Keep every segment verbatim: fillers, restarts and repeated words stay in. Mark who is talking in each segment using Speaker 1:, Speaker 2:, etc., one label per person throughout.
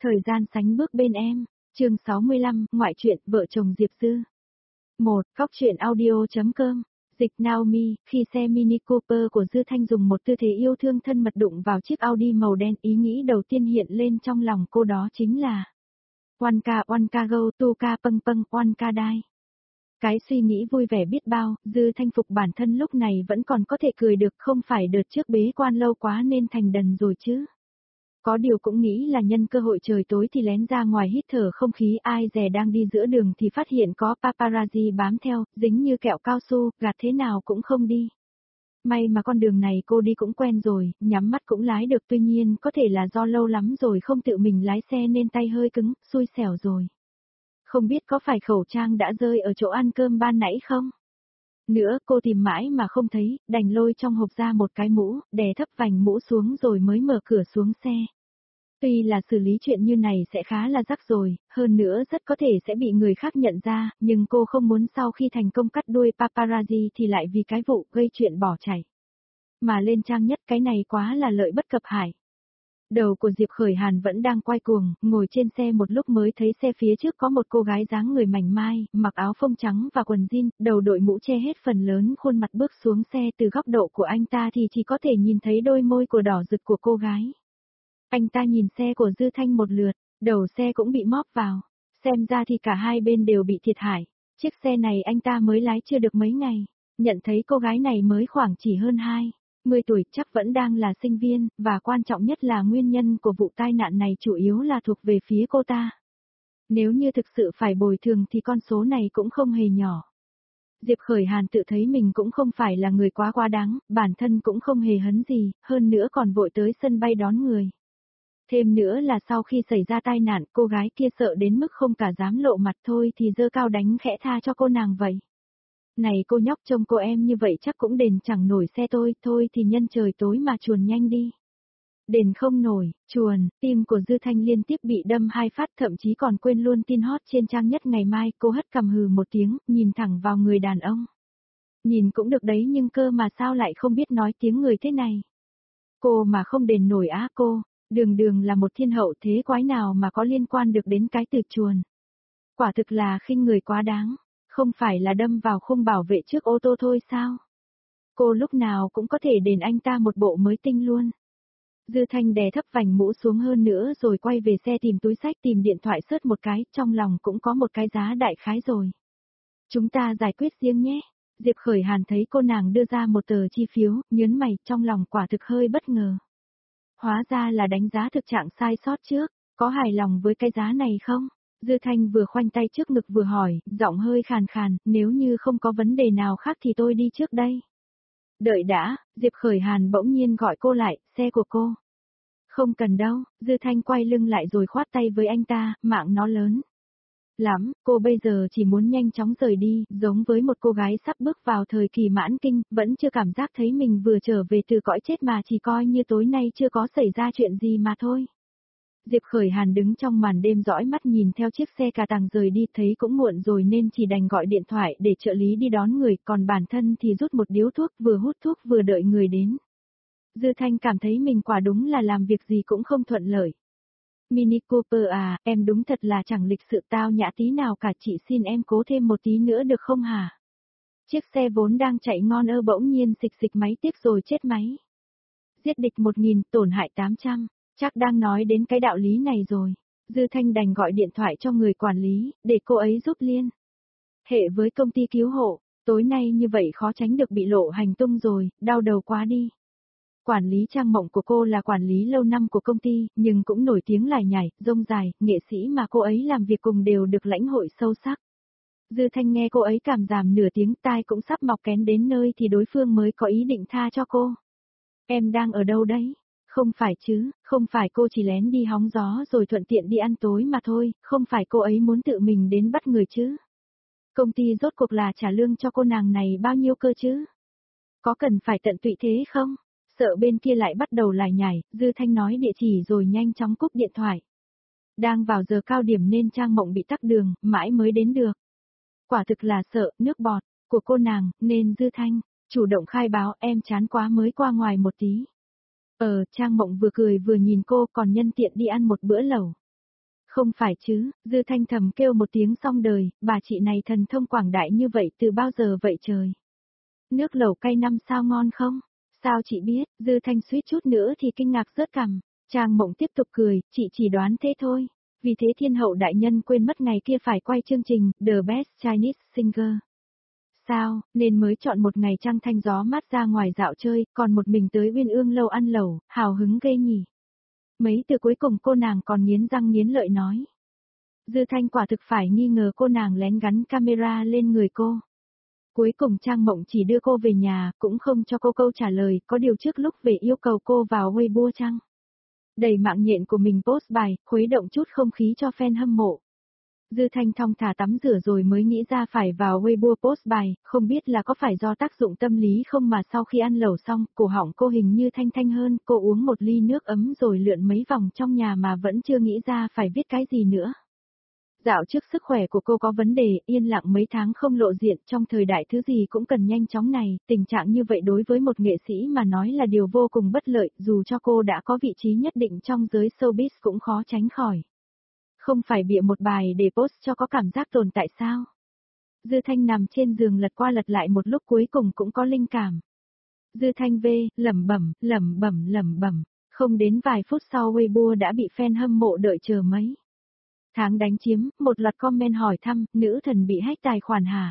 Speaker 1: Thời gian sánh bước bên em. Chương sáu mươi lăm, ngoại truyện vợ chồng Diệp Dư. một. Cóc truyện audio.com. Dịch Naomi, khi xe Mini Cooper của Dư Thanh dùng một tư thế yêu thương thân mật đụng vào chiếc Audi màu đen, ý nghĩ đầu tiên hiện lên trong lòng cô đó chính là Wanka Wanka go Tuka pâng pâng Wanka die. Cái suy nghĩ vui vẻ biết bao, Dư Thanh phục bản thân lúc này vẫn còn có thể cười được, không phải đợt trước bế quan lâu quá nên thành đần rồi chứ. Có điều cũng nghĩ là nhân cơ hội trời tối thì lén ra ngoài hít thở không khí, ai dè đang đi giữa đường thì phát hiện có paparazzi bám theo, dính như kẹo cao su, gạt thế nào cũng không đi. May mà con đường này cô đi cũng quen rồi, nhắm mắt cũng lái được, tuy nhiên có thể là do lâu lắm rồi không tự mình lái xe nên tay hơi cứng, xui xẻo rồi. Không biết có phải khẩu trang đã rơi ở chỗ ăn cơm ban nãy không? Nữa cô tìm mãi mà không thấy, đành lôi trong hộp ra một cái mũ, đè thấp vành mũ xuống rồi mới mở cửa xuống xe. Tuy là xử lý chuyện như này sẽ khá là rắc rồi, hơn nữa rất có thể sẽ bị người khác nhận ra, nhưng cô không muốn sau khi thành công cắt đuôi paparazzi thì lại vì cái vụ gây chuyện bỏ chạy. Mà lên trang nhất cái này quá là lợi bất cập hại. Đầu của Diệp Khởi Hàn vẫn đang quay cuồng, ngồi trên xe một lúc mới thấy xe phía trước có một cô gái dáng người mảnh mai, mặc áo phông trắng và quần jean, đầu đội mũ che hết phần lớn khuôn mặt, bước xuống xe. Từ góc độ của anh ta thì chỉ có thể nhìn thấy đôi môi của đỏ rực của cô gái. Anh ta nhìn xe của Dư Thanh một lượt, đầu xe cũng bị móp vào, xem ra thì cả hai bên đều bị thiệt hại. Chiếc xe này anh ta mới lái chưa được mấy ngày, nhận thấy cô gái này mới khoảng chỉ hơn hai mươi tuổi, chắc vẫn đang là sinh viên, và quan trọng nhất là nguyên nhân của vụ tai nạn này chủ yếu là thuộc về phía cô ta. Nếu như thực sự phải bồi thường thì con số này cũng không hề nhỏ. Diệp Khởi Hàn tự thấy mình cũng không phải là người quá quá đáng, bản thân cũng không hề hấn gì, hơn nữa còn vội tới sân bay đón người. Thêm nữa là sau khi xảy ra tai nạn, cô gái kia sợ đến mức không cả dám lộ mặt, thôi thì giơ cao đánh khẽ tha cho cô nàng vậy. Này cô nhóc, trông cô em như vậy chắc cũng đền chẳng nổi xe tôi, thôi thì nhân trời tối mà chuồn nhanh đi. Đền không nổi, chuồn, tim của Dư Thanh liên tiếp bị đâm hai phát, thậm chí còn quên luôn tin hot trên trang nhất ngày mai. Cô hất cằm hừ một tiếng, nhìn thẳng vào người đàn ông. Nhìn cũng được đấy, nhưng cơ mà sao lại không biết nói tiếng người thế này. Cô mà không đền nổi á cô, đường đường là một thiên hậu, thế quái nào mà có liên quan được đến cái từ chuồn. Quả thực là khinh người quá đáng. Không phải là đâm vào khung bảo vệ trước ô tô thôi sao? Cô lúc nào cũng có thể đền anh ta một bộ mới tinh luôn. Dư Thanh đè thấp vành mũ xuống hơn nữa rồi quay về xe, tìm túi xách, tìm điện thoại search một cái, trong lòng cũng có một cái giá đại khái rồi. Chúng ta giải quyết riêng nhé. Diệp Khởi Hàn thấy cô nàng đưa ra một tờ chi phiếu, nhớn mày, trong lòng quả thực hơi bất ngờ. Hóa ra là đánh giá thực trạng sai sót trước, có hài lòng với cái giá này không? Dư Thanh vừa khoanh tay trước ngực vừa hỏi, giọng hơi khàn khàn, nếu như không có vấn đề nào khác thì tôi đi trước đây. Đợi đã, Diệp Khởi Hàn bỗng nhiên gọi cô lại, xe của cô. Không cần đâu, Dư Thanh quay lưng lại rồi khoát tay với anh ta, mạng nó lớn lắm, cô bây giờ chỉ muốn nhanh chóng rời đi, giống với một cô gái sắp bước vào thời kỳ mãn kinh, vẫn chưa cảm giác thấy mình vừa trở về từ cõi chết mà chỉ coi như tối nay chưa có xảy ra chuyện gì mà thôi. Diệp Khởi Hàn đứng trong màn đêm dõi mắt nhìn theo chiếc xe cà tàng rời đi, thấy cũng muộn rồi nên chỉ đành gọi điện thoại để trợ lý đi đón người, còn bản thân thì rút một điếu thuốc, vừa hút thuốc vừa đợi người đến. Dư Thanh cảm thấy mình quả đúng là làm việc gì cũng không thuận lợi. Mini Cooper à, em đúng thật là chẳng lịch sự tao nhã tí nào cả, chị xin em cố thêm một tí nữa được không hả? Chiếc xe vốn đang chạy ngon ơ bỗng nhiên xịch xịch máy tiếp rồi chết máy. Giết địch một nghìn, tổn hại tám trăm. Chắc đang nói đến cái đạo lý này rồi. Dư Thanh đành gọi điện thoại cho người quản lý, để cô ấy giúp liên hệ với công ty cứu hộ, tối nay như vậy khó tránh được bị lộ hành tung rồi, đau đầu quá đi. Quản lý Trang Mộng của cô là quản lý lâu năm của công ty, nhưng cũng nổi tiếng lải nhải, rông dài, nghệ sĩ mà cô ấy làm việc cùng đều được lãnh hội sâu sắc. Dư Thanh nghe cô ấy cảm giảm nửa tiếng, tai cũng sắp mọc kén đến nơi thì đối phương mới có ý định tha cho cô. Em đang ở đâu đấy? Không phải chứ, không phải cô chỉ lén đi hóng gió rồi thuận tiện đi ăn tối mà thôi, không phải cô ấy muốn tự mình đến bắt người chứ. Công ty rốt cuộc là trả lương cho cô nàng này bao nhiêu cơ chứ? Có cần phải tận tụy thế không? Sợ bên kia lại bắt đầu lải nhải, Dư Thanh nói địa chỉ rồi nhanh chóng cúp điện thoại. Đang vào giờ cao điểm nên Trang Mộng bị tắc đường, mãi mới đến được. Quả thực là sợ, nước bọt của cô nàng, nên Dư Thanh chủ động khai báo, em chán quá mới qua ngoài một tí. Ờ, Trang Mộng vừa cười vừa nhìn cô, còn nhân tiện đi ăn một bữa lẩu. Không phải chứ, Dư Thanh thầm kêu một tiếng xong đời, bà chị này thần thông quảng đại như vậy từ bao giờ vậy trời? Nước lẩu cay năm sao ngon không? Sao chị biết, Dư Thanh suýt chút nữa thì kinh ngạc rớt cằm. Trang Mộng tiếp tục cười, chị chỉ đoán thế thôi. Vì thế thiên hậu đại nhân quên mất ngày kia phải quay chương trình The Best Chinese Singer. Sao, nên mới chọn một ngày trăng thanh gió mát ra ngoài dạo chơi, còn một mình tới Uyên Ương lâu ăn lẩu, hào hứng ghê nhỉ. Mấy từ cuối cùng cô nàng còn nghiến răng nghiến lợi nói. Dư Thanh quả thực phải nghi ngờ cô nàng lén gắn camera lên người cô. Cuối cùng Trang Mộng chỉ đưa cô về nhà, cũng không cho cô câu trả lời, có điều trước lúc về yêu cầu cô vào Weibo chăng? Đầy mạng nhện của mình post bài, khuấy động chút không khí cho fan hâm mộ. Dư Thanh thong thả tắm rửa rồi mới nghĩ ra phải vào Weibo post bài, không biết là có phải do tác dụng tâm lý không mà sau khi ăn lẩu xong, cổ họng cô hình như thanh thanh hơn, cô uống một ly nước ấm rồi lượn mấy vòng trong nhà mà vẫn chưa nghĩ ra phải viết cái gì nữa. Dạo trước sức khỏe của cô có vấn đề, yên lặng mấy tháng không lộ diện, trong thời đại thứ gì cũng cần nhanh chóng này, tình trạng như vậy đối với một nghệ sĩ mà nói là điều vô cùng bất lợi, dù cho cô đã có vị trí nhất định trong giới showbiz cũng khó tránh khỏi. Không phải bịa một bài để post cho có cảm giác tồn tại sao? Dư Thanh nằm trên giường lật qua lật lại một lúc cuối cùng cũng có linh cảm. Dư Thanh vê, lẩm bẩm, lẩm bẩm lẩm bẩm, không đến vài phút sau Weibo đã bị fan hâm mộ đợi chờ mấy. Tháng đánh chiếm, một loạt comment hỏi thăm, nữ thần bị hack tài khoản hả?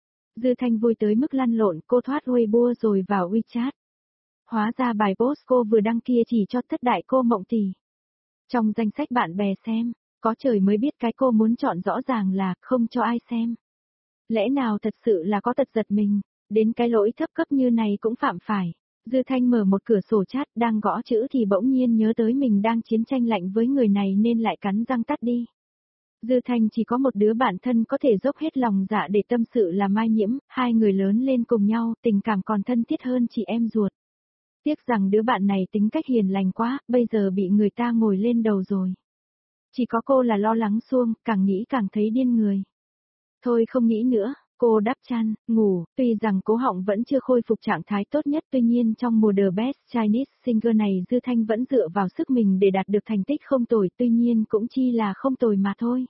Speaker 1: Dư Thanh vui tới mức lăn lộn, cô thoát Weibo rồi vào WeChat. Hóa ra bài post cô vừa đăng kia chỉ cho thất đại cô Mộng Tỷ. Trong danh sách bạn bè xem, có trời mới biết cái cô muốn chọn rõ ràng là không cho ai xem. Lẽ nào thật sự là có tật giật mình, đến cái lỗi thấp cấp như này cũng phạm phải. Dư Thanh mở một cửa sổ chat đang gõ chữ thì bỗng nhiên nhớ tới mình đang chiến tranh lạnh với người này nên lại cắn răng tắt đi. Dư Thanh chỉ có một đứa bạn thân có thể dốc hết lòng dạ để tâm sự là Mai Nhiễm, hai người lớn lên cùng nhau, tình cảm còn thân thiết hơn chị em ruột. Tiếc rằng đứa bạn này tính cách hiền lành quá, bây giờ bị người ta ngồi lên đầu rồi. Chỉ có cô là lo lắng suông, càng nghĩ càng thấy điên người. Thôi không nghĩ nữa, cô đắp chăn, ngủ, tuy rằng cố họng vẫn chưa khôi phục trạng thái tốt nhất tuy nhiên trong mùa The Best Chinese Singer này Dư Thanh vẫn dựa vào sức mình để đạt được thành tích không tồi tuy nhiên cũng chi là không tồi mà thôi.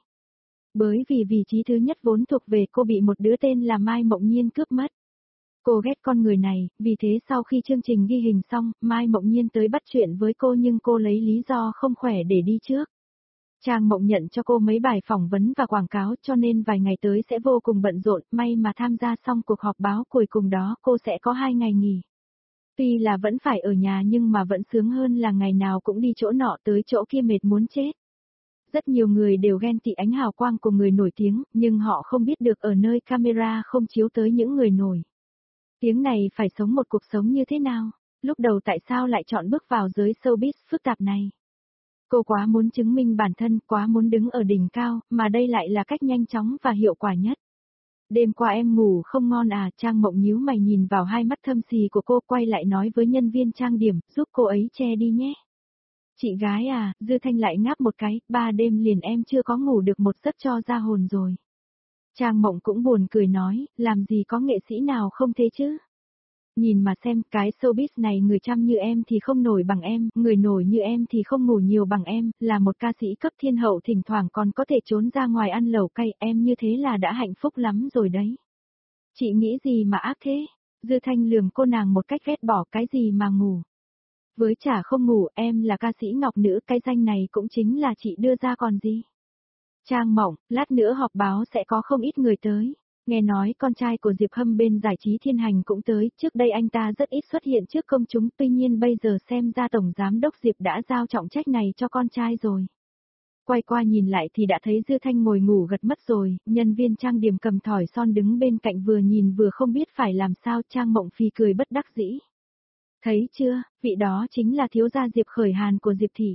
Speaker 1: Bởi vì vị trí thứ nhất vốn thuộc về cô bị một đứa tên là Mai Mộng Nhiên cướp mất. Cô ghét con người này, vì thế sau khi chương trình ghi hình xong, Mai Mộng Nhiên tới bắt chuyện với cô nhưng cô lấy lý do không khỏe để đi trước. Trang Mộng nhận cho cô mấy bài phỏng vấn và quảng cáo cho nên vài ngày tới sẽ vô cùng bận rộn, may mà tham gia xong cuộc họp báo cuối cùng đó cô sẽ có hai ngày nghỉ. Tuy là vẫn phải ở nhà nhưng mà vẫn sướng hơn là ngày nào cũng đi chỗ nọ tới chỗ kia mệt muốn chết. Rất nhiều người đều ghen tị ánh hào quang của người nổi tiếng, nhưng họ không biết được ở nơi camera không chiếu tới những người nổi tiếng này phải sống một cuộc sống như thế nào, lúc đầu tại sao lại chọn bước vào giới showbiz phức tạp này. Cô quá muốn chứng minh bản thân, quá muốn đứng ở đỉnh cao, mà đây lại là cách nhanh chóng và hiệu quả nhất. Đêm qua em ngủ không ngon à, Trang Mộng nhíu mày nhìn vào hai mắt thâm xì của cô quay lại nói với nhân viên trang điểm, giúp cô ấy che đi nhé. Chị gái à, Dư Thanh lại ngáp một cái, ba đêm liền em chưa có ngủ được một giấc cho ra hồn rồi. Trang Mộng cũng buồn cười nói, làm gì có nghệ sĩ nào không thế chứ. Nhìn mà xem, cái showbiz này người chăm như em thì không nổi bằng em, người nổi như em thì không ngủ nhiều bằng em, là một ca sĩ cấp thiên hậu thỉnh thoảng còn có thể trốn ra ngoài ăn lẩu cay, em như thế là đã hạnh phúc lắm rồi đấy. Chị nghĩ gì mà ác thế? Dư Thanh lườm cô nàng một cách ghét bỏ, cái gì mà ngủ. Với chả không ngủ, em là ca sĩ ngọc nữ, cái danh này cũng chính là chị đưa ra còn gì. Trang Mộng, lát nữa họp báo sẽ có không ít người tới. Nghe nói con trai của Diệp Hâm bên giải trí Thiên Hành cũng tới, trước đây anh ta rất ít xuất hiện trước công chúng, tuy nhiên bây giờ xem ra Tổng Giám đốc Diệp đã giao trọng trách này cho con trai rồi. Quay qua nhìn lại thì đã thấy Dư Thanh ngồi ngủ gật mất rồi, nhân viên trang điểm cầm thỏi son đứng bên cạnh vừa nhìn vừa không biết phải làm sao, Trang Mộng phì cười bất đắc dĩ. Thấy chưa, vị đó chính là thiếu gia Diệp Khởi Hàn của Diệp Thị.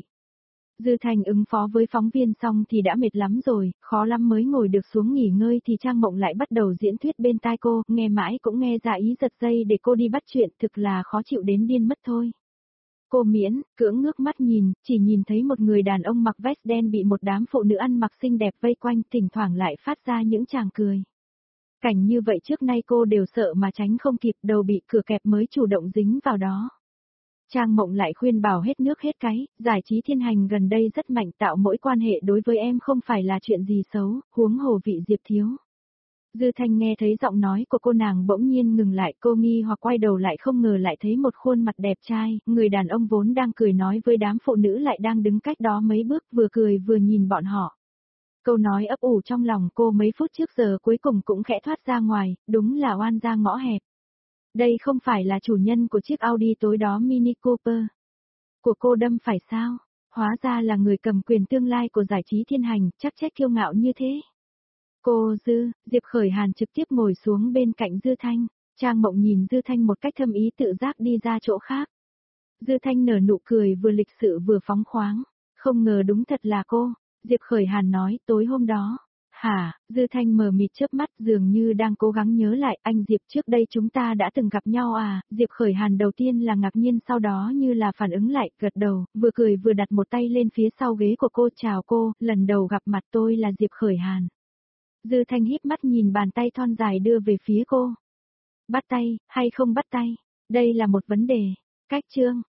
Speaker 1: Dư Thành ứng phó với phóng viên xong thì đã mệt lắm rồi, khó lắm mới ngồi được xuống nghỉ ngơi thì Trang Mộng lại bắt đầu diễn thuyết bên tai cô, nghe mãi cũng nghe ra ý giật dây để cô đi bắt chuyện, thực là khó chịu đến điên mất thôi. Cô miễn, cưỡng ngước mắt nhìn, chỉ nhìn thấy một người đàn ông mặc vest đen bị một đám phụ nữ ăn mặc xinh đẹp vây quanh, thỉnh thoảng lại phát ra những tràng cười. Cảnh như vậy trước nay cô đều sợ mà tránh không kịp, đầu bị cửa kẹp mới chủ động dính vào đó. Trang Mộng lại khuyên bảo hết nước hết cái, giải trí thiên hành gần đây rất mạnh, tạo mỗi quan hệ đối với em không phải là chuyện gì xấu, huống hồ vị Diệp thiếu. Dư Thanh nghe thấy giọng nói của cô nàng bỗng nhiên ngừng lại, cô nghi hoặc quay đầu lại không ngờ lại thấy một khuôn mặt đẹp trai, người đàn ông vốn đang cười nói với đám phụ nữ lại đang đứng cách đó mấy bước vừa cười vừa nhìn bọn họ. Câu nói ấp ủ trong lòng cô mấy phút trước giờ cuối cùng cũng khẽ thoát ra ngoài, đúng là oan gia ngõ hẹp. Đây không phải là chủ nhân của chiếc Audi tối đó Mini Cooper của cô đâm phải sao? Hóa ra là người cầm quyền tương lai của giải trí thiên hành, chắc trách kiêu ngạo như thế. Cô Dư, Diệp Khởi Hàn trực tiếp ngồi xuống bên cạnh Dư Thanh, Trang Mộng nhìn Dư Thanh một cách thâm ý tự giác đi ra chỗ khác. Dư Thanh nở nụ cười vừa lịch sự vừa phóng khoáng, không ngờ đúng thật là cô, Diệp Khởi Hàn nói tối hôm đó. Hả, Dư Thanh mờ mịt chớp mắt dường như đang cố gắng nhớ lại anh Diệp trước đây chúng ta đã từng gặp nhau à, Diệp Khởi Hàn đầu tiên là ngạc nhiên sau đó như là phản ứng lại, gật đầu, vừa cười vừa đặt một tay lên phía sau ghế của cô chào cô, lần đầu gặp mặt tôi là Diệp Khởi Hàn. Dư Thanh híp mắt nhìn bàn tay thon dài đưa về phía cô. Bắt tay, hay không bắt tay, đây là một vấn đề. Cách chương.